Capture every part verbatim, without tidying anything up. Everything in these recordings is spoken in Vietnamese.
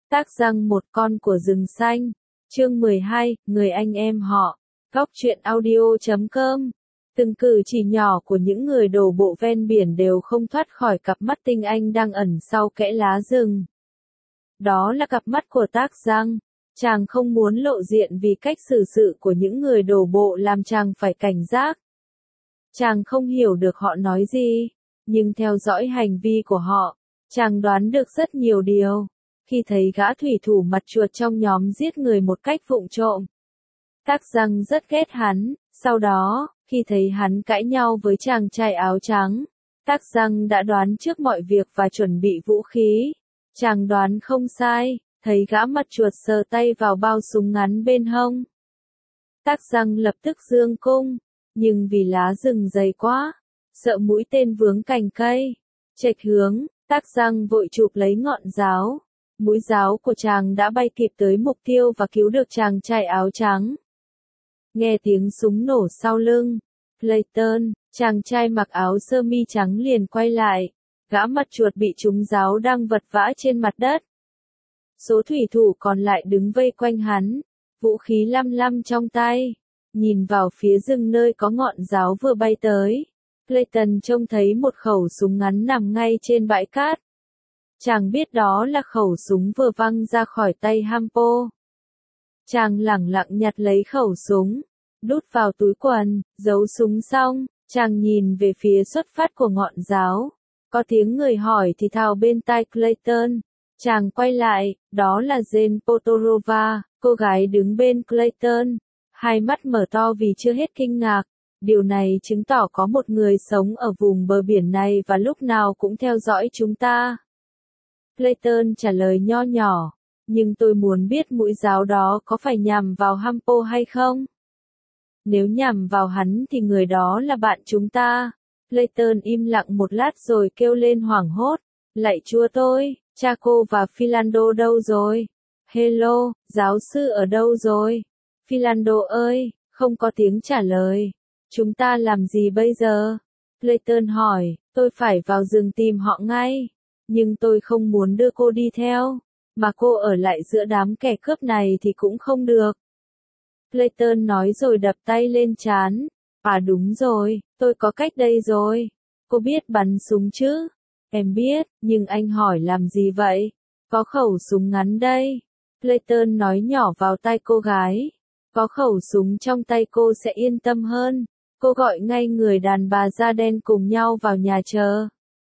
Tác răng một con của rừng xanh. Chương mười hai, người anh em họ. Góc truyện audio chấm com. Từng cử chỉ nhỏ của những người đổ bộ ven biển đều không thoát khỏi cặp mắt tinh anh đang ẩn sau kẽ lá rừng. Đó là cặp mắt của Tác Giang. Chàng không muốn lộ diện vì cách xử sự của những người đổ bộ làm chàng phải cảnh giác. Chàng không hiểu được họ nói gì, nhưng theo dõi hành vi của họ, chàng đoán được rất nhiều điều. Khi thấy gã thủy thủ mặt chuột trong nhóm giết người một cách vụng trộm, Tác Giang rất ghét hắn. Sau đó, khi thấy hắn cãi nhau với chàng trai áo trắng, Tác Giang đã đoán trước mọi việc và chuẩn bị vũ khí. Chàng đoán không sai, thấy gã mặt chuột sờ tay vào bao súng ngắn bên hông. Tác Giang lập tức giương cung, nhưng vì lá rừng dày quá, sợ mũi tên vướng cành cây, chệch hướng, Tác Giang vội chụp lấy ngọn giáo. Mũi giáo của chàng đã bay kịp tới mục tiêu và cứu được chàng trai áo trắng. Nghe tiếng súng nổ sau lưng, Clayton, chàng trai mặc áo sơ mi trắng liền quay lại. Gã mặt chuột bị trúng giáo đang vật vã trên mặt đất. Số thủy thủ còn lại đứng vây quanh hắn, vũ khí lăm lăm trong tay, nhìn vào phía rừng nơi có ngọn giáo vừa bay tới. Clayton trông thấy một khẩu súng ngắn nằm ngay trên bãi cát. Chàng biết đó là khẩu súng vừa văng ra khỏi tay Hampo. Chàng lẳng lặng nhặt lấy khẩu súng, đút vào túi quần, giấu súng xong, chàng nhìn về phía xuất phát của ngọn giáo. Có tiếng người hỏi thì thào bên tai Clayton. Chàng quay lại, đó là Jane Potorova, cô gái đứng bên Clayton, hai mắt mở to vì chưa hết kinh ngạc. Điều này chứng tỏ có một người sống ở vùng bờ biển này và lúc nào cũng theo dõi chúng ta. Clayton trả lời nho nhỏ, nhưng tôi muốn biết mũi giáo đó có phải nhằm vào Hampo hay không? Nếu nhằm vào hắn thì người đó là bạn chúng ta. Clayton im lặng một lát rồi kêu lên hoảng hốt. Lạy Chúa tôi, Chaco và Philando đâu rồi? Hello, giáo sư ở đâu rồi? Philando ơi, không có tiếng trả lời. Chúng ta làm gì bây giờ? Clayton hỏi, tôi phải vào rừng tìm họ ngay. Nhưng tôi không muốn đưa cô đi theo. Mà cô ở lại giữa đám kẻ cướp này thì cũng không được. Clayton nói rồi đập tay lên trán. À đúng rồi, tôi có cách đây rồi. Cô biết bắn súng chứ? Em biết, nhưng anh hỏi làm gì vậy? Có khẩu súng ngắn đây. Clayton nói nhỏ vào tai cô gái. Có khẩu súng trong tay cô sẽ yên tâm hơn. Cô gọi ngay người đàn bà da đen cùng nhau vào nhà chờ.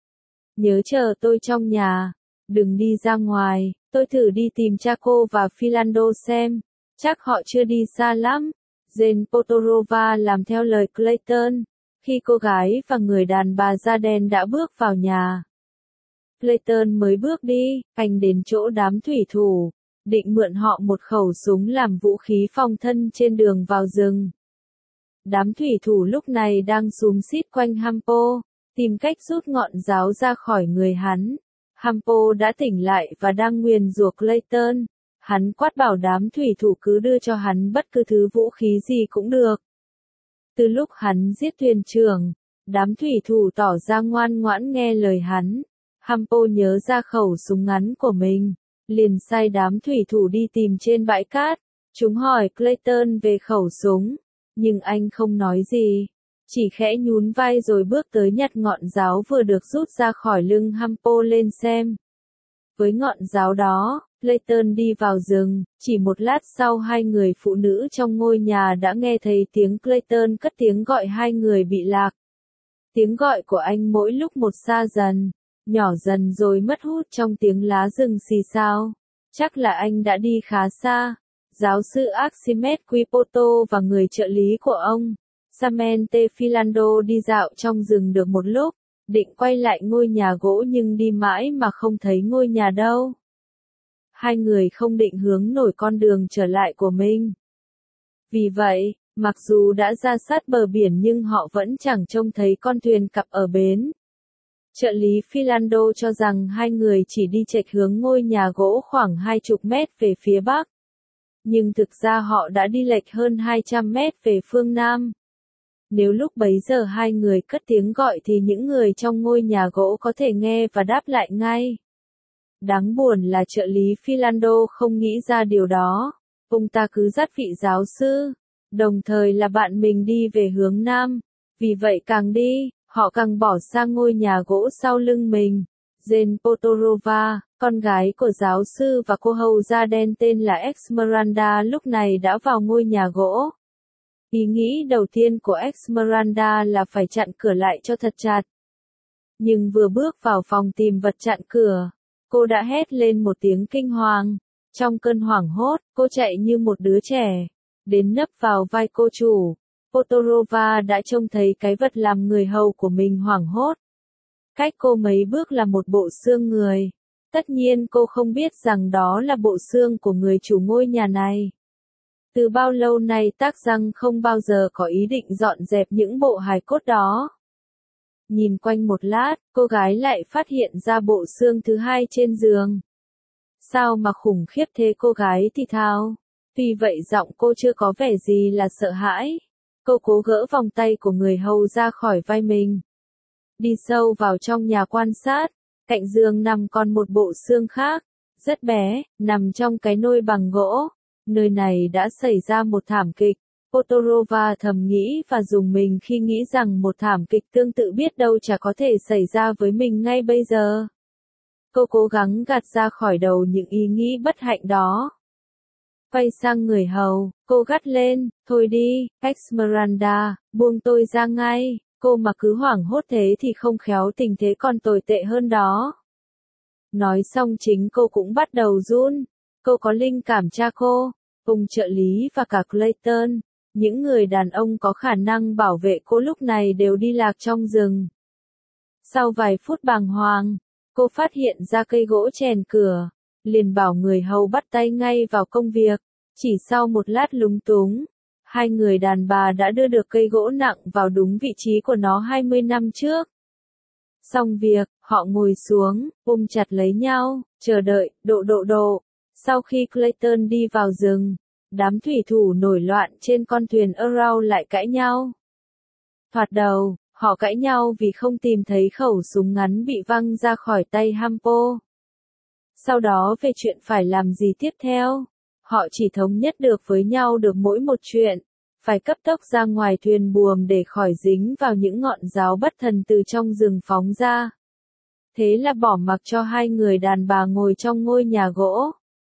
Nhớ chờ tôi trong nhà. Đừng đi ra ngoài, tôi thử đi tìm Chaco và Philando xem. Chắc họ chưa đi xa lắm. Jane Potorova làm theo lời Clayton. Khi cô gái và người đàn bà da đen đã bước vào nhà, Clayton mới bước đi, anh đến chỗ đám thủy thủ, định mượn họ một khẩu súng làm vũ khí phòng thân trên đường vào rừng. Đám thủy thủ lúc này đang xúm xít quanh Hampo, tìm cách rút ngọn giáo ra khỏi người hắn. Hampo đã tỉnh lại và đang nguyền rủa Clayton. Hắn quát bảo đám thủy thủ cứ đưa cho hắn bất cứ thứ vũ khí gì cũng được. Từ lúc hắn giết thuyền trưởng, đám thủy thủ tỏ ra ngoan ngoãn nghe lời hắn. Hampo nhớ ra khẩu súng ngắn của mình, liền sai đám thủy thủ đi tìm trên bãi cát. Chúng hỏi Clayton về khẩu súng, nhưng anh không nói gì, chỉ khẽ nhún vai rồi bước tới nhặt ngọn giáo vừa được rút ra khỏi lưng Hampo lên xem. Với ngọn giáo đó, Clayton đi vào rừng. Chỉ một lát sau hai người phụ nữ trong ngôi nhà đã nghe thấy tiếng Clayton cất tiếng gọi hai người bị lạc. Tiếng gọi của anh mỗi lúc một xa dần, nhỏ dần rồi mất hút trong tiếng lá rừng xì xào. Chắc là anh đã đi khá xa. Giáo sư Archimedes Quipoto và người trợ lý của ông, Samente Philando đi dạo trong rừng được một lúc, định quay lại ngôi nhà gỗ nhưng đi mãi mà không thấy ngôi nhà đâu. Hai người không định hướng nổi con đường trở lại của mình. Vì vậy, mặc dù đã ra sát bờ biển nhưng họ vẫn chẳng trông thấy con thuyền cập ở bến. Trợ lý Philando cho rằng hai người chỉ đi chệch hướng ngôi nhà gỗ khoảng hai chục mét về phía bắc. Nhưng thực ra họ đã đi lệch hơn hai trăm mét về phương nam. Nếu lúc bấy giờ hai người cất tiếng gọi thì những người trong ngôi nhà gỗ có thể nghe và đáp lại ngay. Đáng buồn là trợ lý Philando không nghĩ ra điều đó. Ông ta cứ dắt vị giáo sư, đồng thời là bạn mình đi về hướng Nam. Vì vậy càng đi, họ càng bỏ sang ngôi nhà gỗ sau lưng mình. Jane Potorova, con gái của giáo sư và cô hầu da đen tên là Esmeralda lúc này đã vào ngôi nhà gỗ. Ý nghĩ đầu tiên của Esmeralda là phải chặn cửa lại cho thật chặt. Nhưng vừa bước vào phòng tìm vật chặn cửa, cô đã hét lên một tiếng kinh hoàng. Trong cơn hoảng hốt, cô chạy như một đứa trẻ, đến nấp vào vai cô chủ. Potorova đã trông thấy cái vật làm người hầu của mình hoảng hốt. Cách cô mấy bước là một bộ xương người. Tất nhiên cô không biết rằng đó là bộ xương của người chủ ngôi nhà này. Từ bao lâu nay Tác Răng không bao giờ có ý định dọn dẹp những bộ hài cốt đó. Nhìn quanh một lát, cô gái lại phát hiện ra bộ xương thứ hai trên giường. Sao mà khủng khiếp thế, cô gái thì thào. Tuy vậy giọng cô chưa có vẻ gì là sợ hãi. Cô cố gỡ vòng tay của người hầu ra khỏi vai mình. Đi sâu vào trong nhà quan sát, cạnh giường nằm còn một bộ xương khác, rất bé, nằm trong cái nôi bằng gỗ. Nơi này đã xảy ra một thảm kịch. Potorova thầm nghĩ và rùng mình khi nghĩ rằng một thảm kịch tương tự biết đâu chả có thể xảy ra với mình ngay bây giờ. Cô cố gắng gạt ra khỏi đầu những ý nghĩ bất hạnh đó. Quay sang người hầu, cô gắt lên, thôi đi, Esmeralda, buông tôi ra ngay, cô mà cứ hoảng hốt thế thì không khéo tình thế còn tồi tệ hơn đó. Nói xong chính cô cũng bắt đầu run, cô có linh cảm cha cô, ông trợ lý và cả Clayton, những người đàn ông có khả năng bảo vệ cô lúc này đều đi lạc trong rừng. Sau vài phút bàng hoàng, cô phát hiện ra cây gỗ chèn cửa, liền bảo người hầu bắt tay ngay vào công việc. Chỉ sau một lát lúng túng, hai người đàn bà đã đưa được cây gỗ nặng vào đúng vị trí của nó hai mươi năm trước. Xong việc, họ ngồi xuống, ôm chặt lấy nhau, chờ đợi, độ độ độ. Sau khi Clayton đi vào rừng, đám thủy thủ nổi loạn trên con thuyền Arrow lại cãi nhau. Thoạt đầu, họ cãi nhau vì không tìm thấy khẩu súng ngắn bị văng ra khỏi tay Hampo. Sau đó về chuyện phải làm gì tiếp theo, họ chỉ thống nhất được với nhau được mỗi một chuyện, phải cấp tốc ra ngoài thuyền buồm để khỏi dính vào những ngọn giáo bất thần từ trong rừng phóng ra. Thế là bỏ mặc cho hai người đàn bà ngồi trong ngôi nhà gỗ.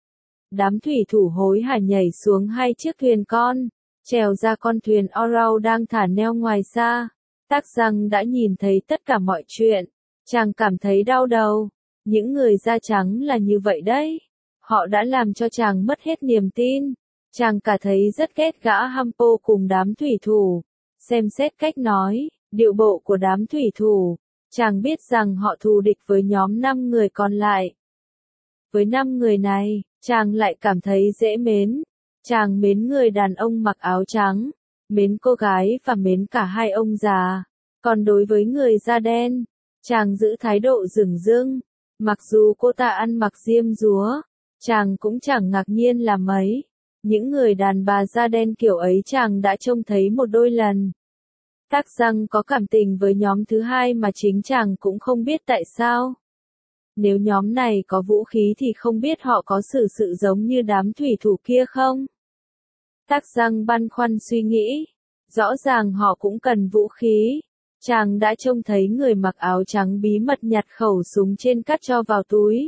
Đám thủy thủ hối hả nhảy xuống hai chiếc thuyền con, trèo ra con thuyền Arrow đang thả neo ngoài xa. Tác Răng đã nhìn thấy tất cả mọi chuyện, chàng cảm thấy đau đầu. Những người da trắng là như vậy đấy. Họ đã làm cho chàng mất hết niềm tin. Chàng cả thấy rất ghét gã Hampo cùng đám thủy thủ. Xem xét cách nói, điệu bộ của đám thủy thủ, chàng biết rằng họ thù địch với nhóm năm người còn lại. Với năm người này, chàng lại cảm thấy dễ mến. Chàng mến người đàn ông mặc áo trắng, mến cô gái và mến cả hai ông già. Còn đối với người da đen, chàng giữ thái độ dửng dưng. Mặc dù cô ta ăn mặc diêm dúa, chàng cũng chẳng ngạc nhiên là mấy. Những người đàn bà da đen kiểu ấy chàng đã trông thấy một đôi lần. Tác Răng có cảm tình với nhóm thứ hai mà chính chàng cũng không biết tại sao. Nếu nhóm này có vũ khí thì không biết họ có xử sự giống như đám thủy thủ kia không? Tác Răng băn khoăn suy nghĩ. Rõ ràng họ cũng cần vũ khí. Chàng đã trông thấy người mặc áo trắng bí mật nhặt khẩu súng trên cát cho vào túi.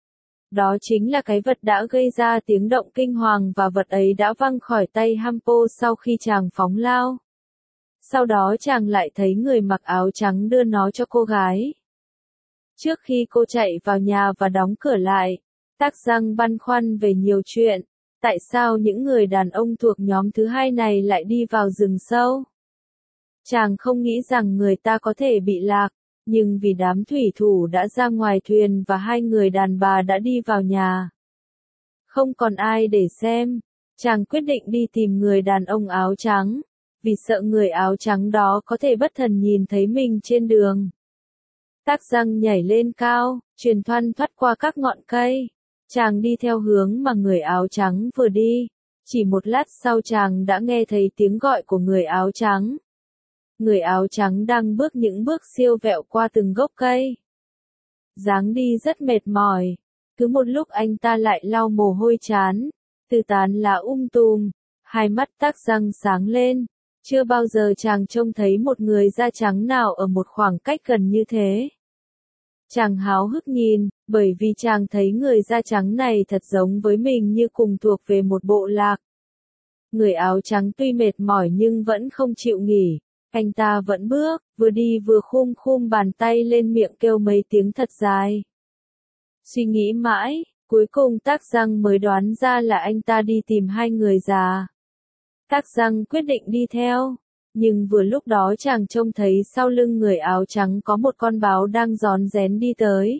Đó chính là cái vật đã gây ra tiếng động kinh hoàng và vật ấy đã văng khỏi tay Hampo sau khi chàng phóng lao. Sau đó chàng lại thấy người mặc áo trắng đưa nó cho cô gái. Trước khi cô chạy vào nhà và đóng cửa lại, Tác Răng băn khoăn về nhiều chuyện. Tại sao những người đàn ông thuộc nhóm thứ hai này lại đi vào rừng sâu? Chàng không nghĩ rằng người ta có thể bị lạc, nhưng vì đám thủy thủ đã ra ngoài thuyền và hai người đàn bà đã đi vào nhà. Không còn ai để xem, chàng quyết định đi tìm người đàn ông áo trắng, vì sợ người áo trắng đó có thể bất thần nhìn thấy mình trên đường. Tác Răng nhảy lên cao, truyền thoăn thoắt qua các ngọn cây. Chàng đi theo hướng mà người áo trắng vừa đi. Chỉ một lát sau chàng đã nghe thấy tiếng gọi của người áo trắng. Người áo trắng đang bước những bước siêu vẹo qua từng gốc cây. Dáng đi rất mệt mỏi. Cứ một lúc anh ta lại lau mồ hôi chán, từ tán lá um tùm, hai mắt Tắc Răng sáng lên. Chưa bao giờ chàng trông thấy một người da trắng nào ở một khoảng cách gần như thế. Chàng háo hức nhìn, bởi vì chàng thấy người da trắng này thật giống với mình như cùng thuộc về một bộ lạc. Người áo trắng tuy mệt mỏi nhưng vẫn không chịu nghỉ, anh ta vẫn bước, vừa đi vừa khum khum bàn tay lên miệng kêu mấy tiếng thật dài. Suy nghĩ mãi, cuối cùng Tắc Răng mới đoán ra là anh ta đi tìm hai người già. Tắc Răng quyết định đi theo, nhưng vừa lúc đó chàng trông thấy sau lưng người áo trắng có một con báo đang rón rén đi tới.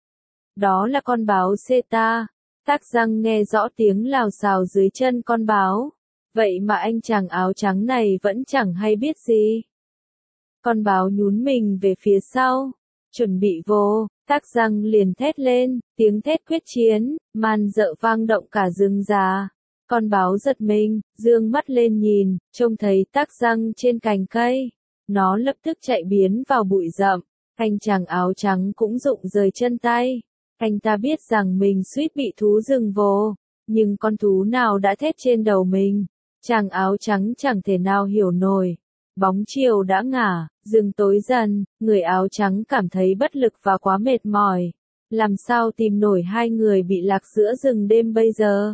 Đó là con báo Seta. Tắc Răng nghe rõ tiếng lào xào dưới chân con báo, vậy mà anh chàng áo trắng này vẫn chẳng hay biết gì. Con báo nhún mình về phía sau, chuẩn bị vô, Tắc Răng liền thét lên, tiếng thét quyết chiến, man rợ vang động cả rừng già. Con báo giật mình, dương mắt lên nhìn, trông thấy Tắc Răng trên cành cây. Nó lập tức chạy biến vào bụi rậm, anh chàng áo trắng cũng rụng rời chân tay. Anh ta biết rằng mình suýt bị thú rừng vồ, nhưng con thú nào đã thét trên đầu mình. Chàng áo trắng chẳng thể nào hiểu nổi. Bóng chiều đã ngả, rừng tối dần, người áo trắng cảm thấy bất lực và quá mệt mỏi. Làm sao tìm nổi hai người bị lạc giữa rừng đêm bây giờ?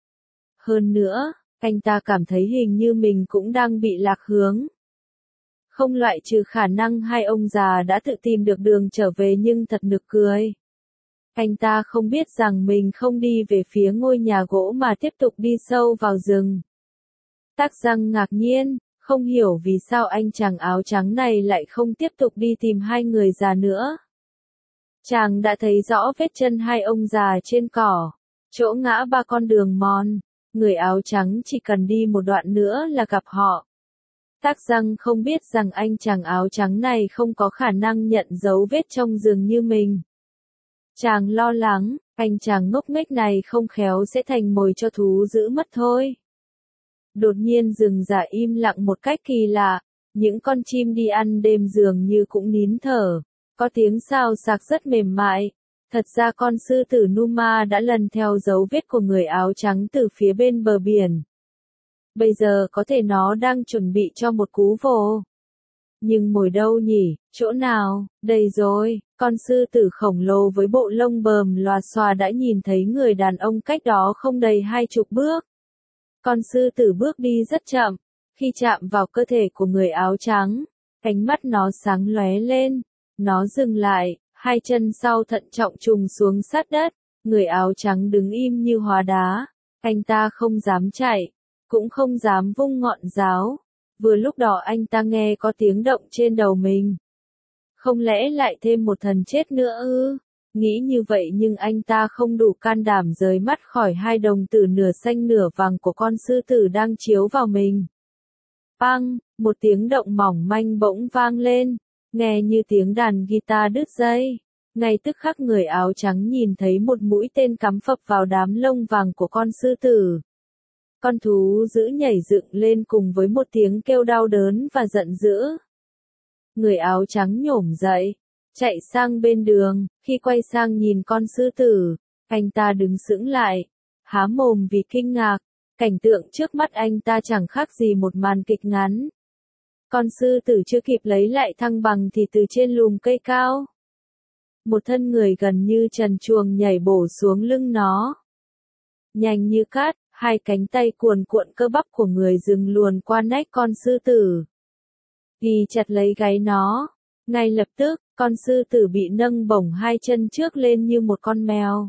Hơn nữa, anh ta cảm thấy hình như mình cũng đang bị lạc hướng. Không loại trừ khả năng hai ông già đã tự tìm được đường trở về nhưng thật nực cười. Anh ta không biết rằng mình không đi về phía ngôi nhà gỗ mà tiếp tục đi sâu vào rừng. Tắc Răng ngạc nhiên, không hiểu vì sao anh chàng áo trắng này lại không tiếp tục đi tìm hai người già nữa. Chàng đã thấy rõ vết chân hai ông già trên cỏ, chỗ ngã ba con đường mòn. Người áo trắng chỉ cần đi một đoạn nữa là gặp họ. Tắc Răng không biết rằng anh chàng áo trắng này không có khả năng nhận dấu vết trong rừng như mình. Chàng lo lắng, anh chàng ngốc nghếch này không khéo sẽ thành mồi cho thú dữ mất thôi. Đột nhiên rừng già im lặng một cách kỳ lạ, những con chim đi ăn đêm dường như cũng nín thở, có tiếng xào xạc rất mềm mại. Thật ra con sư tử Numa đã lần theo dấu vết của người áo trắng từ phía bên bờ biển. Bây giờ có thể nó đang chuẩn bị cho một cú vồ. Nhưng mồi đâu nhỉ, chỗ nào, đây rồi, con sư tử khổng lồ với bộ lông bờm lòa xòa đã nhìn thấy người đàn ông cách đó không đầy hai chục bước. Con sư tử bước đi rất chậm, khi chạm vào cơ thể của người áo trắng, cánh mắt nó sáng lóe lên, nó dừng lại. Hai chân sau thận trọng trùng xuống sát đất, người áo trắng đứng im như hóa đá. Anh ta không dám chạy, cũng không dám vung ngọn giáo. Vừa lúc đó anh ta nghe có tiếng động trên đầu mình. Không lẽ lại thêm một thần chết nữa ư? Nghĩ như vậy nhưng anh ta không đủ can đảm rời mắt khỏi hai đồng tử nửa xanh nửa vàng của con sư tử đang chiếu vào mình. Pang, một tiếng động mỏng manh bỗng vang lên. Nghe như tiếng đàn guitar đứt dây. Ngay tức khắc người áo trắng nhìn thấy một mũi tên cắm phập vào đám lông vàng của con sư tử. Con thú dữ nhảy dựng lên cùng với một tiếng kêu đau đớn và giận dữ. Người áo trắng nhổm dậy, chạy sang bên đường, khi quay sang nhìn con sư tử, anh ta đứng sững lại, há mồm vì kinh ngạc, cảnh tượng trước mắt anh ta chẳng khác gì một màn kịch ngắn. Con sư tử chưa kịp lấy lại thăng bằng thì từ trên lùm cây cao, một thân người gần như trần truồng nhảy bổ xuống lưng nó. Nhanh như cát, hai cánh tay cuồn cuộn cơ bắp của người rừng luồn qua nách con sư tử, ghi chặt lấy gáy nó. Ngay lập tức, con sư tử bị nâng bổng hai chân trước lên như một con mèo.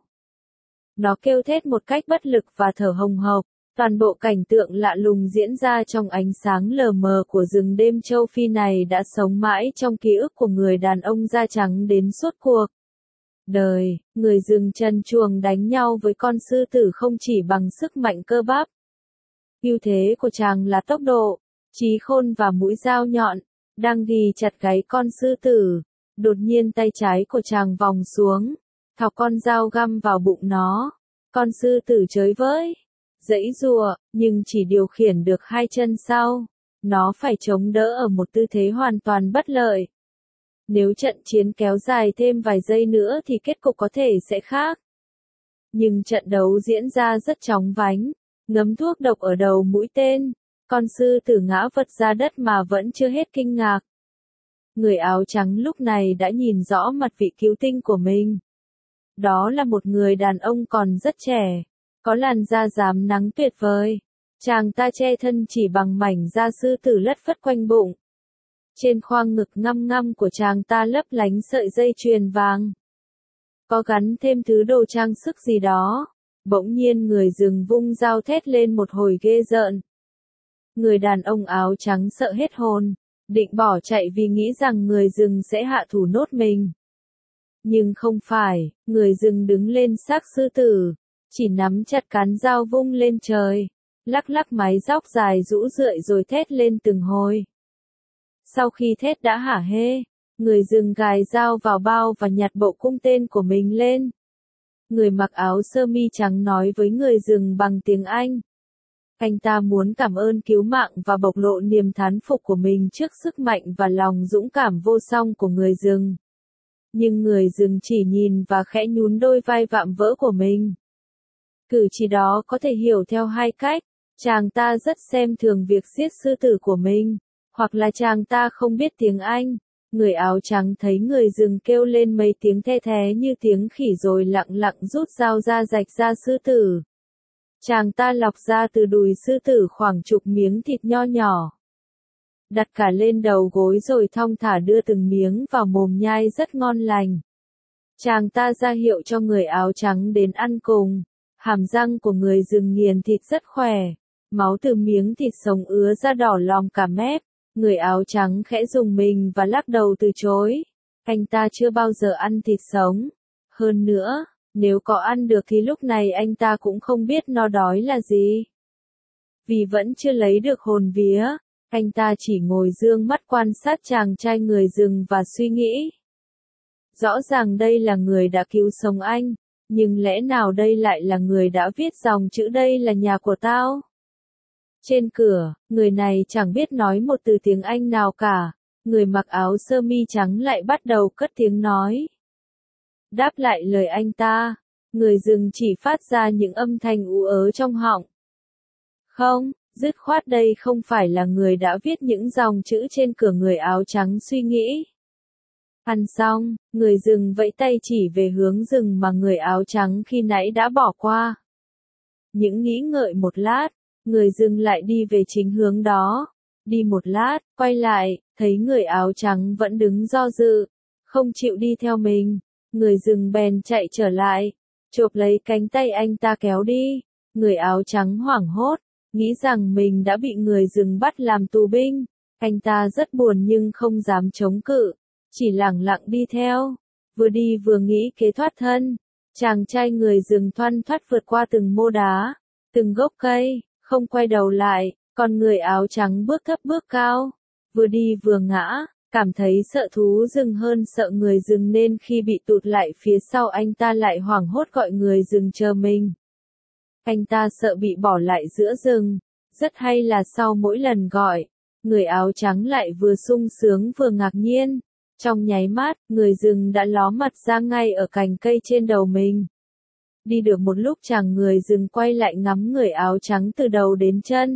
Nó kêu thét một cách bất lực và thở hồng hộc. Toàn bộ cảnh tượng lạ lùng diễn ra trong ánh sáng lờ mờ của rừng đêm châu Phi này đã sống mãi trong ký ức của người đàn ông da trắng đến suốt cuộc đời. Người rừng trần truồng đánh nhau với con sư tử không chỉ bằng sức mạnh cơ bắp. Ưu thế của chàng là tốc độ, trí khôn và mũi dao nhọn. Đang ghi chặt gáy con sư tử, đột nhiên tay trái của chàng vòng xuống, thọc con dao găm vào bụng nó. Con sư tử chới với, giãy giụa, nhưng chỉ điều khiển được hai chân sau. Nó phải chống đỡ ở một tư thế hoàn toàn bất lợi. Nếu trận chiến kéo dài thêm vài giây nữa thì kết cục có thể sẽ khác. Nhưng trận đấu diễn ra rất chóng vánh, ngấm thuốc độc ở đầu mũi tên, con sư tử ngã vật ra đất mà vẫn chưa hết kinh ngạc. Người áo trắng lúc này đã nhìn rõ mặt vị cứu tinh của mình. Đó là một người đàn ông còn rất trẻ, có làn da rám nắng tuyệt vời. Chàng ta che thân chỉ bằng mảnh da sư tử lất phất quanh bụng. Trên khoang ngực ngăm ngăm của chàng ta lấp lánh sợi dây chuyền vàng. Có gắn thêm thứ đồ trang sức gì đó. Bỗng nhiên người rừng vung dao thét lên một hồi ghê rợn. Người đàn ông áo trắng sợ hết hồn, định bỏ chạy vì nghĩ rằng người rừng sẽ hạ thủ nốt mình. Nhưng không phải, người rừng đứng lên xác sư tử, chỉ nắm chặt cán dao vung lên trời, lắc lắc mái tóc dài rũ rượi rồi thét lên từng hồi. Sau khi thét đã hả hê, người rừng gài dao vào bao và nhặt bộ cung tên của mình lên. Người mặc áo sơ mi trắng nói với người rừng bằng tiếng Anh. Anh ta muốn cảm ơn cứu mạng và bộc lộ niềm thán phục của mình trước sức mạnh và lòng dũng cảm vô song của người rừng. Nhưng người rừng chỉ nhìn và khẽ nhún đôi vai vạm vỡ của mình. Cử chỉ đó có thể hiểu theo hai cách, chàng ta rất xem thường việc giết sư tử của mình, hoặc là chàng ta không biết tiếng Anh. Người áo trắng thấy người rừng kêu lên mấy tiếng the thé như tiếng khỉ rồi lặng lặng rút dao ra rạch da sư tử. Chàng ta lọc ra từ đùi sư tử khoảng chục miếng thịt nho nhỏ. Đặt cả lên đầu gối rồi thong thả đưa từng miếng vào mồm nhai rất ngon lành. Chàng ta ra hiệu cho người áo trắng đến ăn cùng. Hàm răng của người rừng nghiền thịt rất khỏe. Máu từ miếng thịt sống ứa ra đỏ lòm cả mép. Người áo trắng khẽ rùng mình và lắc đầu từ chối. Anh ta chưa bao giờ ăn thịt sống. Hơn nữa, nếu có ăn được thì lúc này anh ta cũng không biết no đói là gì. Vì vẫn chưa lấy được hồn vía, anh ta chỉ ngồi dương mắt quan sát chàng trai người rừng và suy nghĩ. Rõ ràng đây là người đã cứu sống anh, nhưng lẽ nào đây lại là người đã viết dòng chữ đây là nhà của tao? Trên cửa, người này chẳng biết nói một từ tiếng Anh nào cả, người mặc áo sơ mi trắng lại bắt đầu cất tiếng nói. Đáp lại lời anh ta, người rừng chỉ phát ra những âm thanh ú ớ trong họng. Không, dứt khoát đây không phải là người đã viết những dòng chữ trên cửa, người áo trắng suy nghĩ. Ăn xong, người rừng vẫy tay chỉ về hướng rừng mà người áo trắng khi nãy đã bỏ qua. Những nghĩ ngợi một lát, người rừng lại đi về chính hướng đó. Đi một lát, quay lại, thấy người áo trắng vẫn đứng do dự, không chịu đi theo mình. Người rừng bèn chạy trở lại, chộp lấy cánh tay anh ta kéo đi. Người áo trắng hoảng hốt, nghĩ rằng mình đã bị người rừng bắt làm tù binh. Anh ta rất buồn nhưng không dám chống cự, chỉ lẳng lặng đi theo. Vừa đi vừa nghĩ kế thoát thân. Chàng trai người rừng thoăn thoắt vượt qua từng mô đá, từng gốc cây, không quay đầu lại. Còn người áo trắng bước thấp bước cao, vừa đi vừa ngã, cảm thấy sợ thú rừng hơn sợ người rừng nên khi bị tụt lại phía sau anh ta lại hoảng hốt gọi người rừng chờ mình. Anh ta sợ bị bỏ lại giữa rừng, rất hay là sau mỗi lần gọi, người áo trắng lại vừa sung sướng vừa ngạc nhiên. Trong nháy mắt, người rừng đã ló mặt ra ngay ở cành cây trên đầu mình. Đi được một lúc chàng người rừng quay lại ngắm người áo trắng từ đầu đến chân.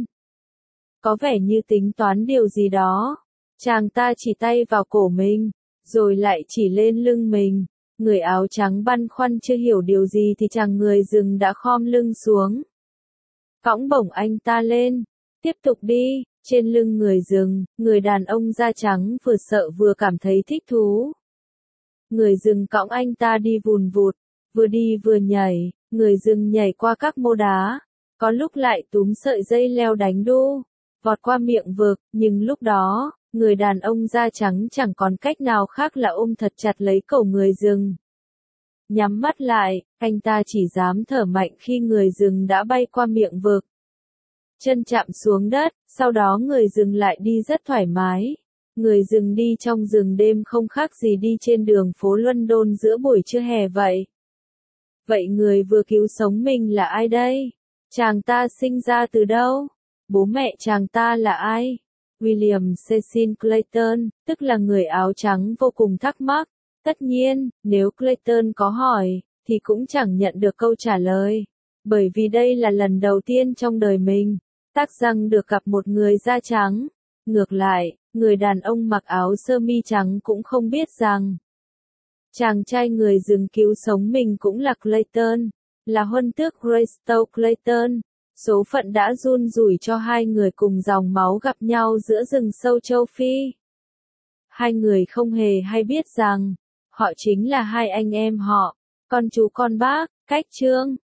Có vẻ như tính toán điều gì đó. Chàng ta chỉ tay vào cổ mình, rồi lại chỉ lên lưng mình. Người áo trắng băn khoăn chưa hiểu điều gì thì chàng người rừng đã khom lưng xuống. Cõng bổng anh ta lên. Tiếp tục đi. Trên lưng người rừng, người đàn ông da trắng vừa sợ vừa cảm thấy thích thú. Người rừng cõng anh ta đi vùn vụt, vừa đi vừa nhảy. Người rừng nhảy qua các mô đá, có lúc lại túm sợi dây leo đánh đu, vọt qua miệng vực, nhưng lúc đó, người đàn ông da trắng chẳng còn cách nào khác là ôm thật chặt lấy cổ người rừng. Nhắm mắt lại, anh ta chỉ dám thở mạnh khi người rừng đã bay qua miệng vực. Chân chạm xuống đất, sau đó người rừng lại đi rất thoải mái. Người rừng đi trong rừng đêm không khác gì đi trên đường phố London giữa buổi trưa hè vậy. Vậy người vừa cứu sống mình là ai đây? Chàng ta sinh ra từ đâu? Bố mẹ chàng ta là ai? William Cecil Clayton, tức là người áo trắng vô cùng thắc mắc. Tất nhiên, nếu Clayton có hỏi, thì cũng chẳng nhận được câu trả lời. Bởi vì đây là lần đầu tiên trong đời mình, Tắc Răng được gặp một người da trắng. Ngược lại, người đàn ông mặc áo sơ mi trắng cũng không biết rằng chàng trai người rừng cứu sống mình cũng là Clayton, là huân tước Greystoke Clayton. Số phận đã run rủi cho hai người cùng dòng máu gặp nhau giữa rừng sâu châu Phi. Hai người không hề hay biết rằng, họ chính là hai anh em họ, con chú con bác, cách chương.